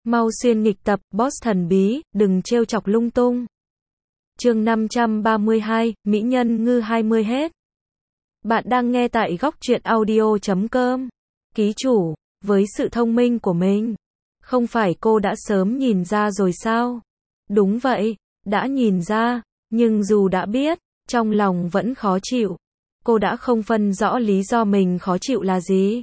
Mau xuyên nghịch tập, boss thần bí, đừng trêu chọc lung tung. Chương 532, Mỹ Nhân Ngư 20 hết. Bạn đang nghe tại góc truyện audio.com. Ký chủ, với sự thông minh của mình, không phải cô đã sớm nhìn ra rồi sao? Đúng vậy, đã nhìn ra, nhưng dù đã biết, trong lòng vẫn khó chịu. Cô đã không phân rõ lý do mình khó chịu là gì.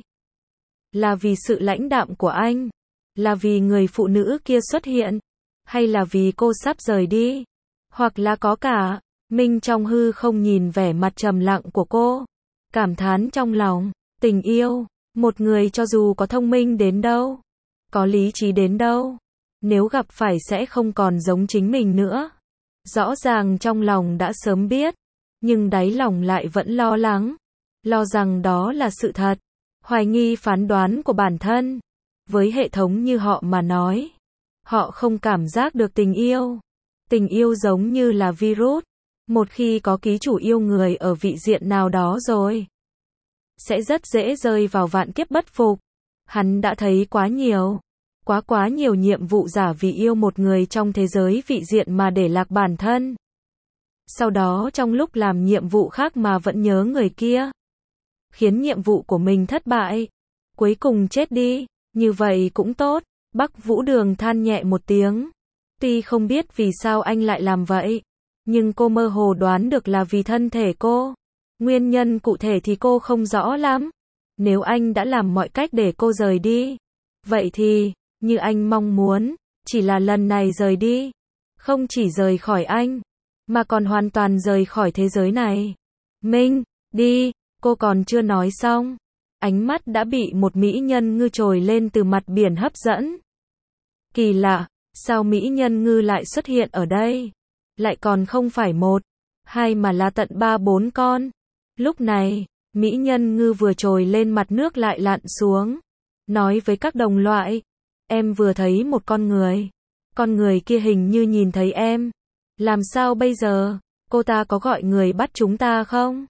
Là vì sự lãnh đạm của anh? Là vì người phụ nữ kia xuất hiện? Hay là vì cô sắp rời đi? Hoặc là có cả? Minh trong hư không nhìn vẻ mặt trầm lặng của cô, cảm thán trong lòng, tình yêu, một người cho dù có thông minh đến đâu, có lý trí đến đâu, nếu gặp phải sẽ không còn giống chính mình nữa. Rõ ràng trong lòng đã sớm biết, nhưng đáy lòng lại vẫn lo lắng, lo rằng đó là sự thật, hoài nghi phán đoán của bản thân. Với hệ thống như họ mà nói, họ không cảm giác được tình yêu. Tình yêu giống như là virus, một khi có ký chủ yêu người ở vị diện nào đó rồi, sẽ rất dễ rơi vào vạn kiếp bất phục. Hắn đã thấy quá nhiều, quá nhiều nhiệm vụ giả vì yêu một người trong thế giới vị diện mà để lạc bản thân. Sau đó trong lúc làm nhiệm vụ khác mà vẫn nhớ người kia, khiến nhiệm vụ của mình thất bại, cuối cùng chết đi. Như vậy cũng tốt. Bắc Vũ Đường than nhẹ một tiếng. Tuy không biết vì sao anh lại làm vậy, nhưng cô mơ hồ đoán được là vì thân thể cô. Nguyên nhân cụ thể thì cô không rõ lắm. Nếu anh đã làm mọi cách để cô rời đi, vậy thì, như anh mong muốn, chỉ là lần này rời đi, không chỉ rời khỏi anh, mà còn hoàn toàn rời khỏi thế giới này. Minh, đi, cô còn chưa nói xong. Ánh mắt đã bị một mỹ nhân ngư trồi lên từ mặt biển hấp dẫn. Kỳ lạ, sao mỹ nhân ngư lại xuất hiện ở đây? Lại còn không phải một, hai mà là tận 3-4 con. Lúc này, mỹ nhân ngư vừa trồi lên mặt nước lại lặn xuống, nói với các đồng loại, em vừa thấy một con người. Con người kia hình như nhìn thấy em. Làm sao bây giờ? Cô ta có gọi người bắt chúng ta không?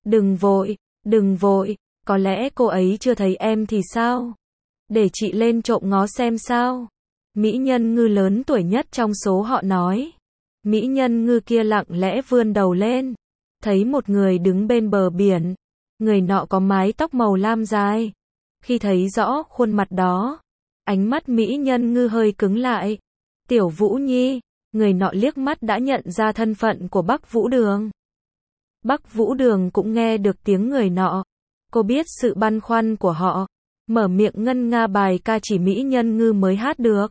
Đừng vội. Có lẽ cô ấy chưa thấy em thì sao? Để chị lên trộm ngó xem sao? Mỹ nhân ngư lớn tuổi nhất trong số họ nói. Mỹ nhân ngư kia lặng lẽ vươn đầu lên, thấy một người đứng bên bờ biển. Người nọ có mái tóc màu lam dài. Khi thấy rõ khuôn mặt đó, ánh mắt mỹ nhân ngư hơi cứng lại. Tiểu Vũ Nhi, người nọ liếc mắt đã nhận ra thân phận của Bắc Vũ Đường. Bắc Vũ Đường cũng nghe được tiếng người nọ. Cô biết sự băn khoăn của họ, mở miệng ngân nga bài ca chỉ mỹ nhân ngư mới hát được.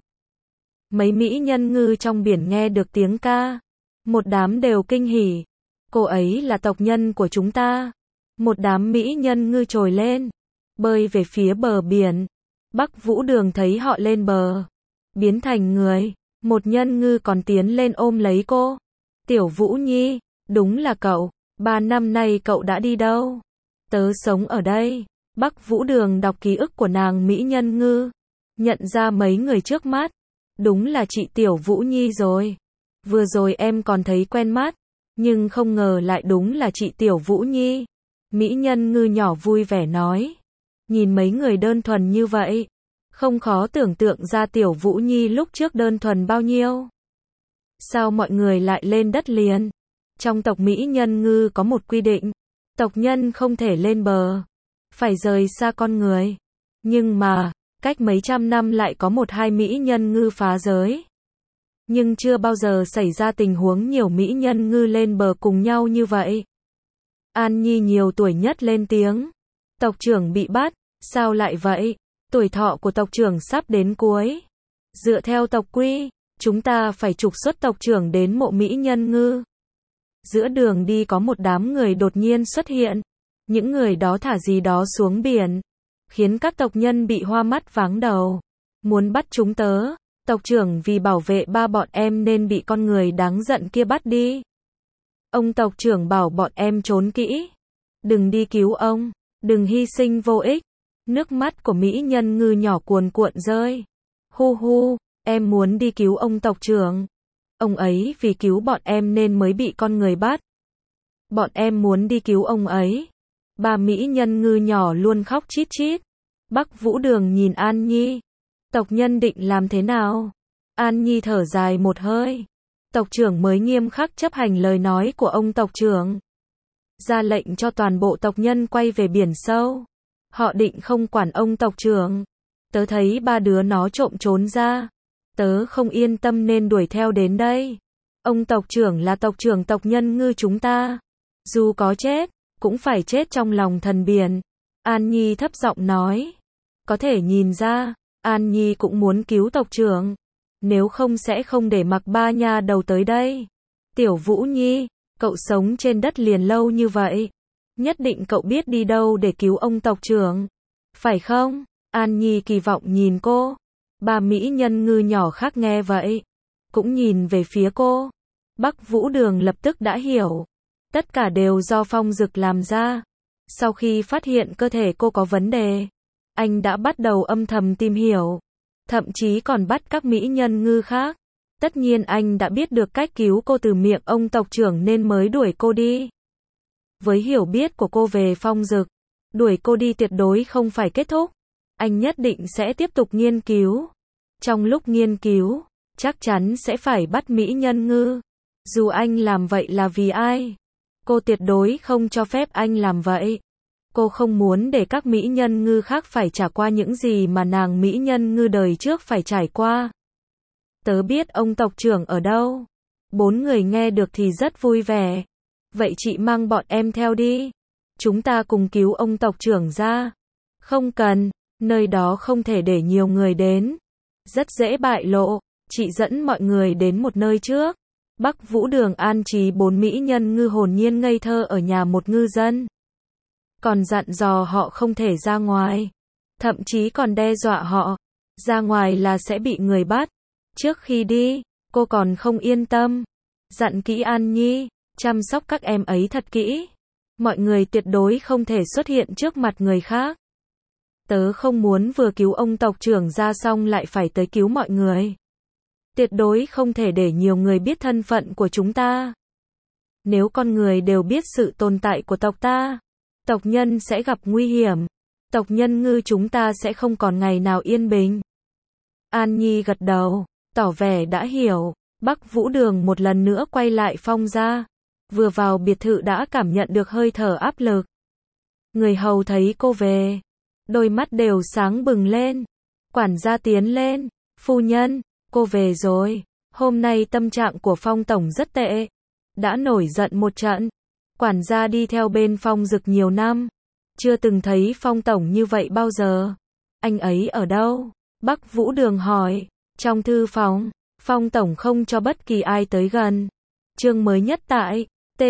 Mấy mỹ nhân ngư trong biển nghe được tiếng ca, một đám đều kinh hỉ. Cô ấy là tộc nhân của chúng ta. Một đám mỹ nhân ngư trồi lên, bơi về phía bờ biển. Bắc Vũ Đường thấy họ lên bờ, biến thành người. Một nhân ngư còn tiến lên ôm lấy cô. Tiểu Vũ Nhi, đúng là cậu. 3 năm nay cậu đã đi đâu? Tớ sống ở đây. Bắc Vũ Đường đọc ký ức của nàng mỹ nhân ngư, nhận ra mấy người trước mắt. Đúng là chị Tiểu Vũ Nhi rồi. Vừa rồi em còn thấy quen mắt, nhưng không ngờ lại đúng là chị Tiểu Vũ Nhi. Mỹ nhân ngư nhỏ vui vẻ nói. Nhìn mấy người đơn thuần như vậy, không khó tưởng tượng ra Tiểu Vũ Nhi lúc trước đơn thuần bao nhiêu. Sao mọi người lại lên đất liền? Trong tộc mỹ nhân ngư có một quy định, tộc nhân không thể lên bờ, phải rời xa con người. Nhưng mà, cách mấy trăm năm lại có 1-2 mỹ nhân ngư phá giới. Nhưng chưa bao giờ xảy ra tình huống nhiều mỹ nhân ngư lên bờ cùng nhau như vậy. An Nhi nhiều tuổi nhất lên tiếng. Tộc trưởng bị bắt, sao lại vậy? Tuổi thọ của tộc trưởng sắp đến cuối. Dựa theo tộc quy, chúng ta phải trục xuất tộc trưởng đến mộ mỹ nhân ngư. Giữa đường đi có một đám người đột nhiên xuất hiện. Những người đó thả gì đó xuống biển, khiến các tộc nhân bị hoa mắt váng đầu. Muốn bắt chúng tớ. Tộc trưởng vì bảo vệ ba bọn em nên bị con người đáng giận kia bắt đi. Ông tộc trưởng bảo bọn em trốn kỹ. Đừng đi cứu ông. Đừng hy sinh vô ích. Nước mắt của mỹ nhân ngư nhỏ cuồn cuộn rơi. Hu, em muốn đi cứu ông tộc trưởng. Ông ấy vì cứu bọn em nên mới bị con người bắt. Bọn em muốn đi cứu ông ấy. Ba mỹ nhân ngư nhỏ luôn khóc chít chít. Bắc Vũ Đường nhìn An Nhi. Tộc nhân định làm thế nào? An Nhi thở dài một hơi. Tộc trưởng mới nghiêm khắc chấp hành lời nói của ông tộc trưởng. Ra lệnh cho toàn bộ tộc nhân quay về biển sâu. Họ định không quản ông tộc trưởng. Tớ thấy ba đứa nó trộm trốn ra. Tớ không yên tâm nên đuổi theo đến đây. Ông tộc trưởng là tộc trưởng tộc nhân ngư chúng ta. Dù có chết, cũng phải chết trong lòng thần biển. An Nhi thấp giọng nói. Có thể nhìn ra, An Nhi cũng muốn cứu tộc trưởng. Nếu không sẽ không để mặc ba nha đầu tới đây. Tiểu Vũ Nhi, cậu sống trên đất liền lâu như vậy. Nhất định cậu biết đi đâu để cứu ông tộc trưởng. Phải không? An Nhi kỳ vọng nhìn cô. Ba mỹ nhân ngư nhỏ khác nghe vậy. Cũng nhìn về phía cô. Bắc Vũ Đường lập tức đã hiểu. Tất cả đều do Phong Dực làm ra. Sau khi phát hiện cơ thể cô có vấn đề, anh đã bắt đầu âm thầm tìm hiểu. Thậm chí còn bắt các mỹ nhân ngư khác. Tất nhiên anh đã biết được cách cứu cô từ miệng ông tộc trưởng nên mới đuổi cô đi. Với hiểu biết của cô về Phong Dực, đuổi cô đi tuyệt đối không phải kết thúc. Anh nhất định sẽ tiếp tục nghiên cứu. Trong lúc nghiên cứu, chắc chắn sẽ phải bắt mỹ nhân ngư. Dù anh làm vậy là vì ai, cô tuyệt đối không cho phép anh làm vậy. Cô không muốn để các mỹ nhân ngư khác phải trải qua những gì mà nàng mỹ nhân ngư đời trước phải trải qua. Tớ biết ông tộc trưởng ở đâu. 4 người nghe được thì rất vui vẻ. Vậy chị mang bọn em theo đi. Chúng ta cùng cứu ông tộc trưởng ra. Không cần, nơi đó không thể để nhiều người đến. Rất dễ bại lộ. Chị dẫn mọi người đến một nơi trước. Bắc Vũ Đường an trí 4 mỹ nhân ngư hồn nhiên ngây thơ ở nhà một ngư dân. Còn dặn dò họ không thể ra ngoài. Thậm chí còn đe dọa họ. Ra ngoài là sẽ bị người bắt. Trước khi đi, cô còn không yên tâm. Dặn kỹ An Nhi, chăm sóc các em ấy thật kỹ. Mọi người tuyệt đối không thể xuất hiện trước mặt người khác. Tớ không muốn vừa cứu ông tộc trưởng ra xong lại phải tới cứu mọi người. Tuyệt đối không thể để nhiều người biết thân phận của chúng ta. Nếu con người đều biết sự tồn tại của tộc ta, tộc nhân sẽ gặp nguy hiểm. Tộc nhân ngư chúng ta sẽ không còn ngày nào yên bình. An Nhi gật đầu, tỏ vẻ đã hiểu. Bắc Vũ Đường một lần nữa quay lại Phong gia. Vừa vào biệt thự đã cảm nhận được hơi thở áp lực. Người hầu thấy cô về, đôi mắt đều sáng bừng lên. Quản gia tiến lên, phu nhân, cô về rồi. Hôm nay tâm trạng của Phong tổng rất tệ. Đã nổi giận một trận. Quản gia đi theo bên Phong Dực nhiều năm. Chưa từng thấy Phong tổng như vậy bao giờ. Anh ấy ở đâu? Bắc Vũ Đường hỏi. Trong thư phòng, Phong tổng không cho bất kỳ ai tới gần. Chương mới nhất tại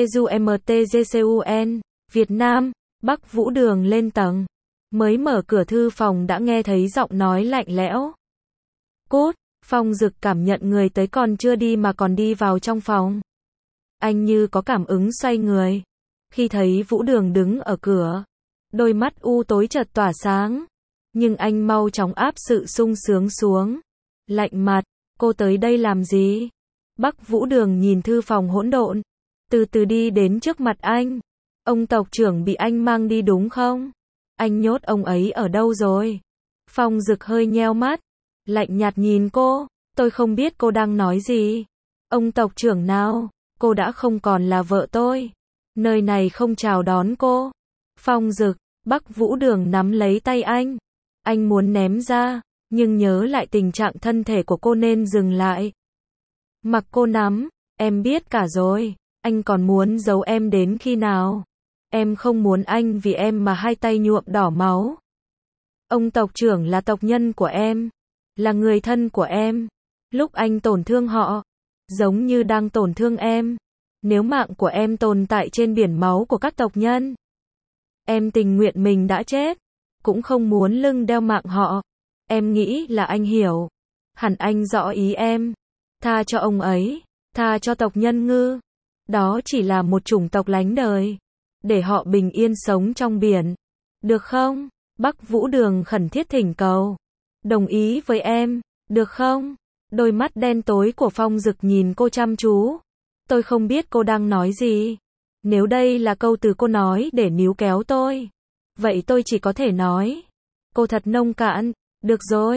TUMTGCUN, Việt Nam. Bắc Vũ Đường lên tầng. Mới mở cửa thư phòng đã nghe thấy giọng nói lạnh lẽo. Cút. Phong Dực cảm nhận người tới còn chưa đi mà còn đi vào trong phòng. Anh như có cảm ứng xoay người. Khi thấy Vũ Đường đứng ở cửa, đôi mắt u tối chợt tỏa sáng. Nhưng anh mau chóng áp sự sung sướng xuống. Lạnh mặt, cô tới đây làm gì? Bắc Vũ Đường nhìn thư phòng hỗn độn, từ từ đi đến trước mặt anh. Ông tộc trưởng bị anh mang đi đúng không? Anh nhốt ông ấy ở đâu rồi? Phong Dực hơi nheo mắt, lạnh nhạt nhìn cô. Tôi không biết cô đang nói gì. Ông tộc trưởng nào? Cô đã không còn là vợ tôi. Nơi này không chào đón cô. Phong Dực, Bắc Vũ Đường nắm lấy tay anh. Anh muốn ném ra, nhưng nhớ lại tình trạng thân thể của cô nên dừng lại. Mặc cô nắm, em biết cả rồi. Anh còn muốn giấu em đến khi nào? Em không muốn anh vì em mà hai tay nhuộm đỏ máu. Ông tộc trưởng là tộc nhân của em, là người thân của em. Lúc anh tổn thương họ, giống như đang tổn thương em. Nếu mạng của em tồn tại trên biển máu của các tộc nhân, em tình nguyện mình đã chết, cũng không muốn lưng đeo mạng họ. Em nghĩ là anh hiểu. Hẳn anh rõ ý em. Tha cho ông ấy, tha cho tộc nhân ngư. Đó chỉ là một chủng tộc lánh đời. Để họ bình yên sống trong biển. Được không? Bắc Vũ Đường khẩn thiết thỉnh cầu. Đồng ý với em, được không? Đôi mắt đen tối của Phong Dực nhìn cô chăm chú. Tôi không biết cô đang nói gì. Nếu đây là câu từ cô nói để níu kéo tôi, vậy tôi chỉ có thể nói. Cô thật nông cạn. Được rồi,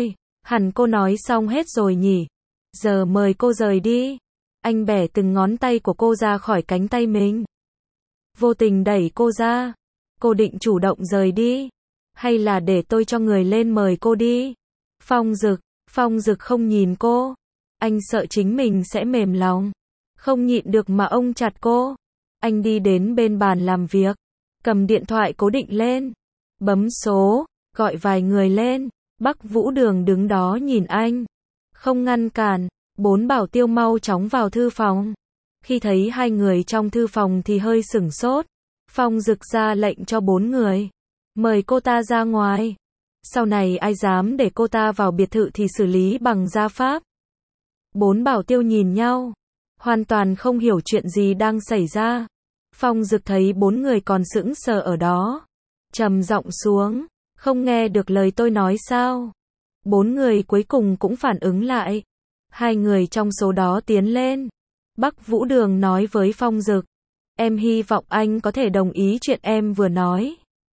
Hẳn cô nói xong hết rồi nhỉ? Giờ mời cô rời đi. Anh bẻ từng ngón tay của cô ra khỏi cánh tay mình. Vô tình đẩy cô ra. Cô định chủ động rời đi. Hay là để tôi cho người lên mời cô đi? Phong Dực không nhìn cô. Anh sợ chính mình sẽ mềm lòng. Không nhịn được mà ôm chặt cô. Anh đi đến bên bàn làm việc. Cầm điện thoại cố định lên. Bấm số, gọi vài người lên. Bắc Vũ Đường đứng đó nhìn anh. Không ngăn cản. 4 bảo tiêu mau chóng vào thư phòng. Khi thấy 2 người trong thư phòng thì hơi sửng sốt. Phong Dực ra lệnh cho 4 người. Mời cô ta ra ngoài. Sau này ai dám để cô ta vào biệt thự thì xử lý bằng gia pháp. 4 bảo tiêu nhìn nhau. Hoàn toàn không hiểu chuyện gì đang xảy ra. Phong Dực thấy 4 người còn sững sờ ở đó. Trầm giọng xuống. Không nghe được lời tôi nói sao? 4 người cuối cùng cũng phản ứng lại. 2 người trong số đó tiến lên. Bắc Vũ Đường nói với Phong Dực. Em hy vọng anh có thể đồng ý chuyện em vừa nói.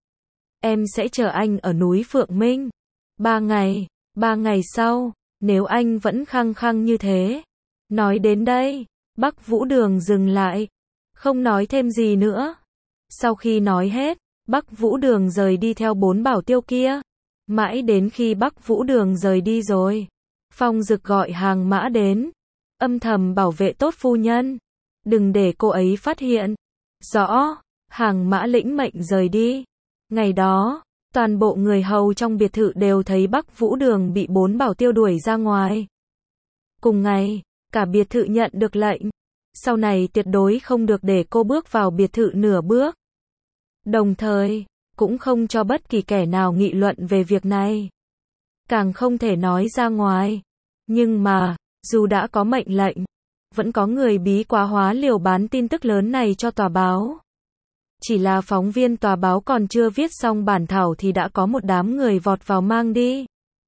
Em sẽ chờ anh ở núi Phượng Minh. 3 ngày. 3 ngày sau, nếu anh vẫn khăng khăng như thế. Nói đến đây, Bắc Vũ Đường dừng lại. Không nói thêm gì nữa. Sau khi nói hết, Bắc Vũ Đường rời đi theo 4 bảo tiêu kia. Mãi đến khi Bắc Vũ Đường rời đi rồi, Phong Dực gọi Hàng Mã đến. Âm thầm bảo vệ tốt phu nhân. Đừng để cô ấy phát hiện. Rõ. Hàng Mã lĩnh mệnh rời đi. Ngày đó, toàn bộ người hầu trong biệt thự đều thấy Bắc Vũ Đường bị 4 bảo tiêu đuổi ra ngoài. Cùng ngày, cả biệt thự nhận được lệnh. Sau này tuyệt đối không được để cô bước vào biệt thự nửa bước. Đồng thời, cũng không cho bất kỳ kẻ nào nghị luận về việc này. Càng không thể nói ra ngoài. Nhưng mà, dù đã có mệnh lệnh, vẫn có người bí quá hóa liều bán tin tức lớn này cho tòa báo. Chỉ là phóng viên tòa báo còn chưa viết xong bản thảo thì đã có một đám người vọt vào mang đi.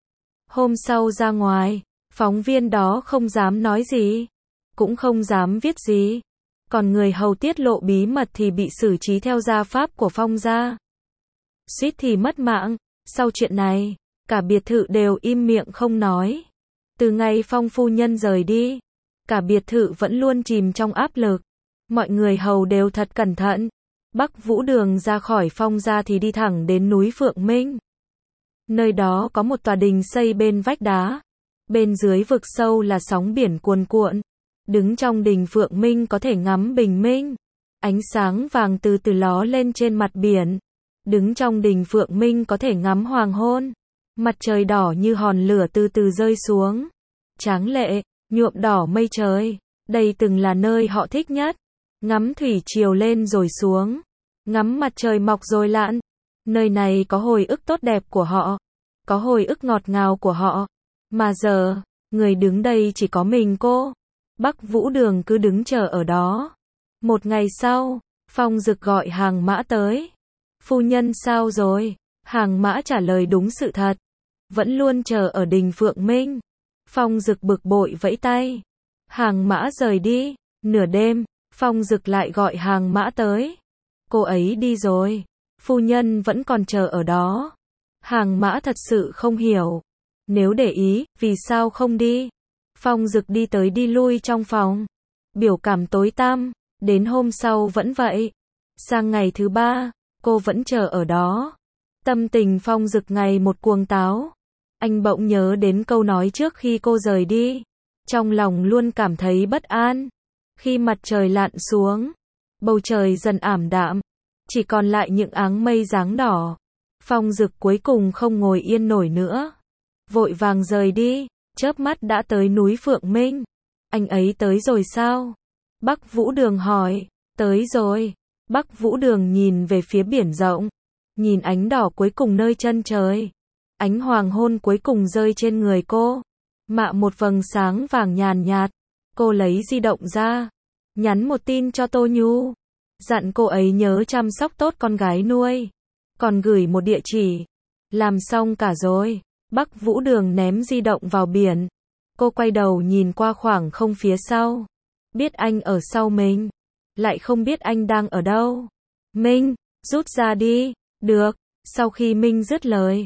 Hôm sau ra ngoài, phóng viên đó không dám nói gì, cũng không dám viết gì. Còn người hầu tiết lộ bí mật thì bị xử trí theo gia pháp của Phong gia. Suýt thì mất mạng. Sau chuyện này, cả biệt thự đều im miệng không nói. Từ ngày Phong phu nhân rời đi, cả biệt thự vẫn luôn chìm trong áp lực. Mọi người hầu đều thật cẩn thận. Bắc Vũ Đường ra khỏi Phong gia thì đi thẳng đến núi Phượng Minh. Nơi đó có một tòa đình xây bên vách đá. Bên dưới vực sâu là sóng biển cuồn cuộn. Đứng trong đình Phượng Minh có thể ngắm bình minh. Ánh sáng vàng từ từ ló lên trên mặt biển. Đứng trong đình Phượng Minh có thể ngắm hoàng hôn. Mặt trời đỏ như hòn lửa từ từ rơi xuống. Tráng lệ, nhuộm đỏ mây trời. Đây từng là nơi họ thích nhất. Ngắm thủy triều lên rồi xuống. Ngắm mặt trời mọc rồi lặn. Nơi này có hồi ức tốt đẹp của họ. Có hồi ức ngọt ngào của họ. Mà giờ, người đứng đây chỉ có mình cô. Bắc Vũ Đường cứ đứng chờ ở đó. Một ngày sau, Phong Dực gọi Hàng Mã tới. Phu nhân sao rồi? Hàng Mã trả lời đúng sự thật. Vẫn luôn chờ ở đình Phượng Minh. Phong Dực bực bội vẫy tay. Hàng Mã rời đi. Nửa đêm, Phong Dực lại gọi Hàng Mã tới. Cô ấy đi rồi. Phu nhân vẫn còn chờ ở đó. Hàng Mã thật sự không hiểu. Nếu để ý, vì sao không đi? Phong Dực đi tới đi lui trong phòng. Biểu cảm tối tăm. Đến hôm sau vẫn vậy. Sang ngày thứ 3, cô vẫn chờ ở đó. Tâm tình Phong Dực ngày một cuồng táo. Anh bỗng nhớ đến câu nói trước khi cô rời đi. Trong lòng luôn cảm thấy bất an. Khi mặt trời lặn xuống, bầu trời dần ảm đạm, chỉ còn lại những áng mây dáng đỏ. Phong Dực cuối cùng không ngồi yên nổi nữa. Vội vàng rời đi, chớp mắt đã tới núi Phượng Minh. Anh ấy tới rồi sao? Bắc Vũ Đường hỏi. Tới rồi. Bắc Vũ Đường nhìn về phía biển rộng. Nhìn ánh đỏ cuối cùng nơi chân trời. Ánh hoàng hôn cuối cùng rơi trên người cô. Mạ một vầng sáng vàng nhàn nhạt. Cô lấy di động ra. Nhắn một tin cho Tô Nhu. Dặn cô ấy nhớ chăm sóc tốt con gái nuôi. Còn gửi một địa chỉ. Làm xong cả rồi. Bắc Vũ Đường ném di động vào biển. Cô quay đầu nhìn qua khoảng không phía sau. Biết anh ở sau mình. Lại không biết anh đang ở đâu. Minh, rút ra đi. Được. Sau khi Minh dứt lời,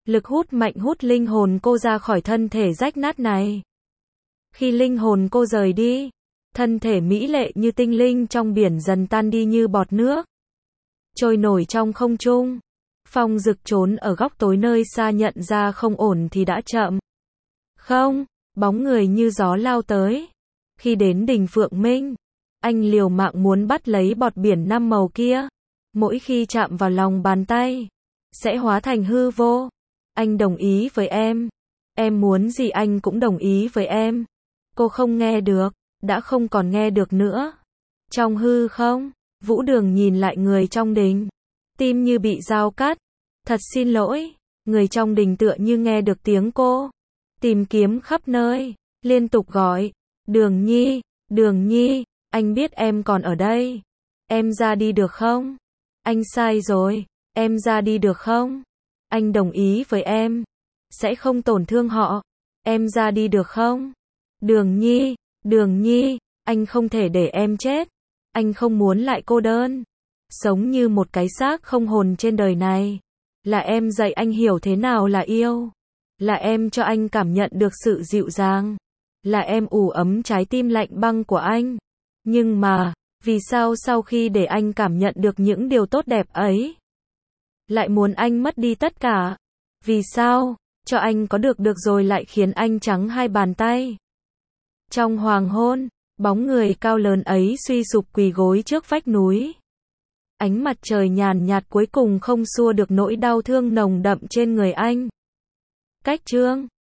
Lực hút mạnh hút linh hồn cô ra khỏi thân thể rách nát này. Khi linh hồn cô rời đi, thân thể mỹ lệ như tinh linh trong biển dần tan đi như bọt nước, trôi nổi trong không trung. Phong Dực trốn ở góc tối nơi xa, nhận ra không ổn thì đã chậm. Không, bóng người như gió lao tới. Khi đến đỉnh Phượng Minh, anh liều mạng muốn bắt lấy bọt biển 5 màu kia. Mỗi khi chạm vào lòng bàn tay, sẽ hóa thành hư vô. Anh đồng ý với em muốn gì anh cũng đồng ý với em. Cô không nghe được, đã không còn nghe được nữa. Trong hư không, Vũ Đường nhìn lại người trong đình, tim như bị dao cắt. Thật xin lỗi, người trong đình tựa như nghe được tiếng cô, tìm kiếm khắp nơi, liên tục gọi, Đường Nhi, anh biết em còn ở đây. Em ra đi được không? Anh sai rồi, em ra đi được không? Anh đồng ý với em, sẽ không tổn thương họ. Em ra đi được không? Đường Nhi, anh không thể để em chết. Anh không muốn lại cô đơn, sống như một cái xác không hồn trên đời này. Là em dạy anh hiểu thế nào là yêu. Là em cho anh cảm nhận được sự dịu dàng. Là em ủ ấm trái tim lạnh băng của anh. Nhưng mà, vì sao sau khi để anh cảm nhận được những điều tốt đẹp ấy, lại muốn anh mất đi tất cả? Vì sao, cho anh có được rồi lại khiến anh trắng hai bàn tay? Trong hoàng hôn, bóng người cao lớn ấy suy sụp quỳ gối trước vách núi. Ánh mặt trời nhàn nhạt cuối cùng không xua được nỗi đau thương nồng đậm trên người anh. Cách chương